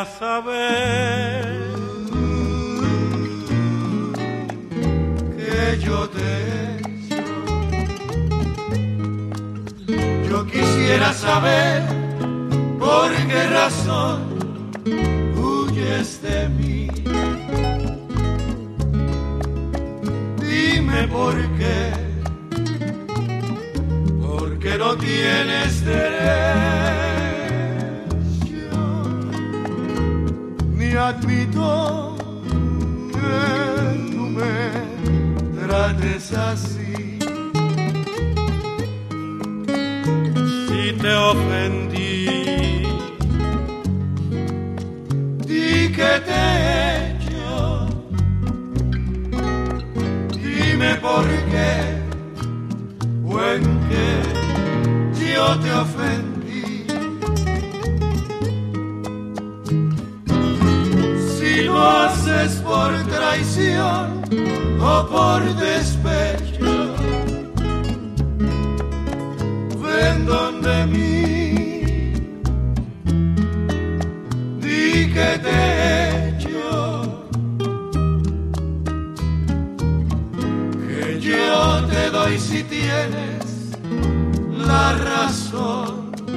quisiera saber que yo te he hecho. Yo quisiera saber por qué razón huyes de mí. Dime por qué, porque no tienes derecho. Ni admito que tú me trates así. si te ofendí. Di que te he hecho. Dime por qué o en qué yo te ofendí. Si lo haces por traición o por despecho, ven donde mí. Di que te he hecho, que yo te doy si tienes la razón.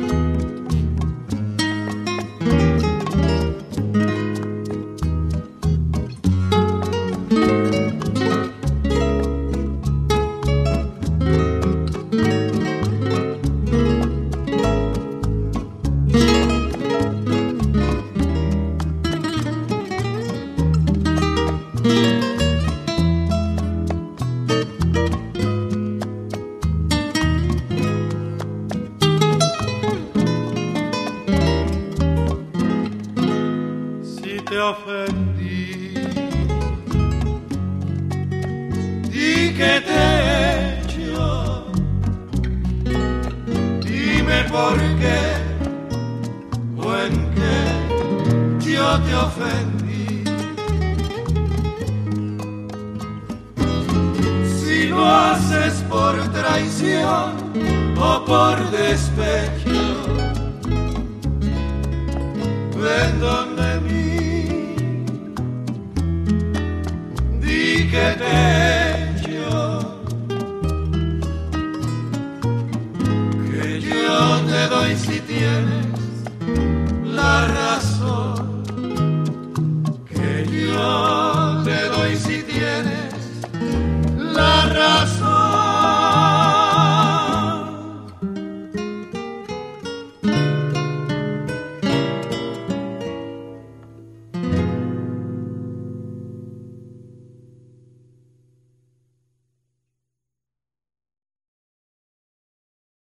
Si te ofendí, Di que te he hecho. Dime por qué o en qué yo te ofendí. Si lo haces por traición o por despecho, ven donde mí. Di que te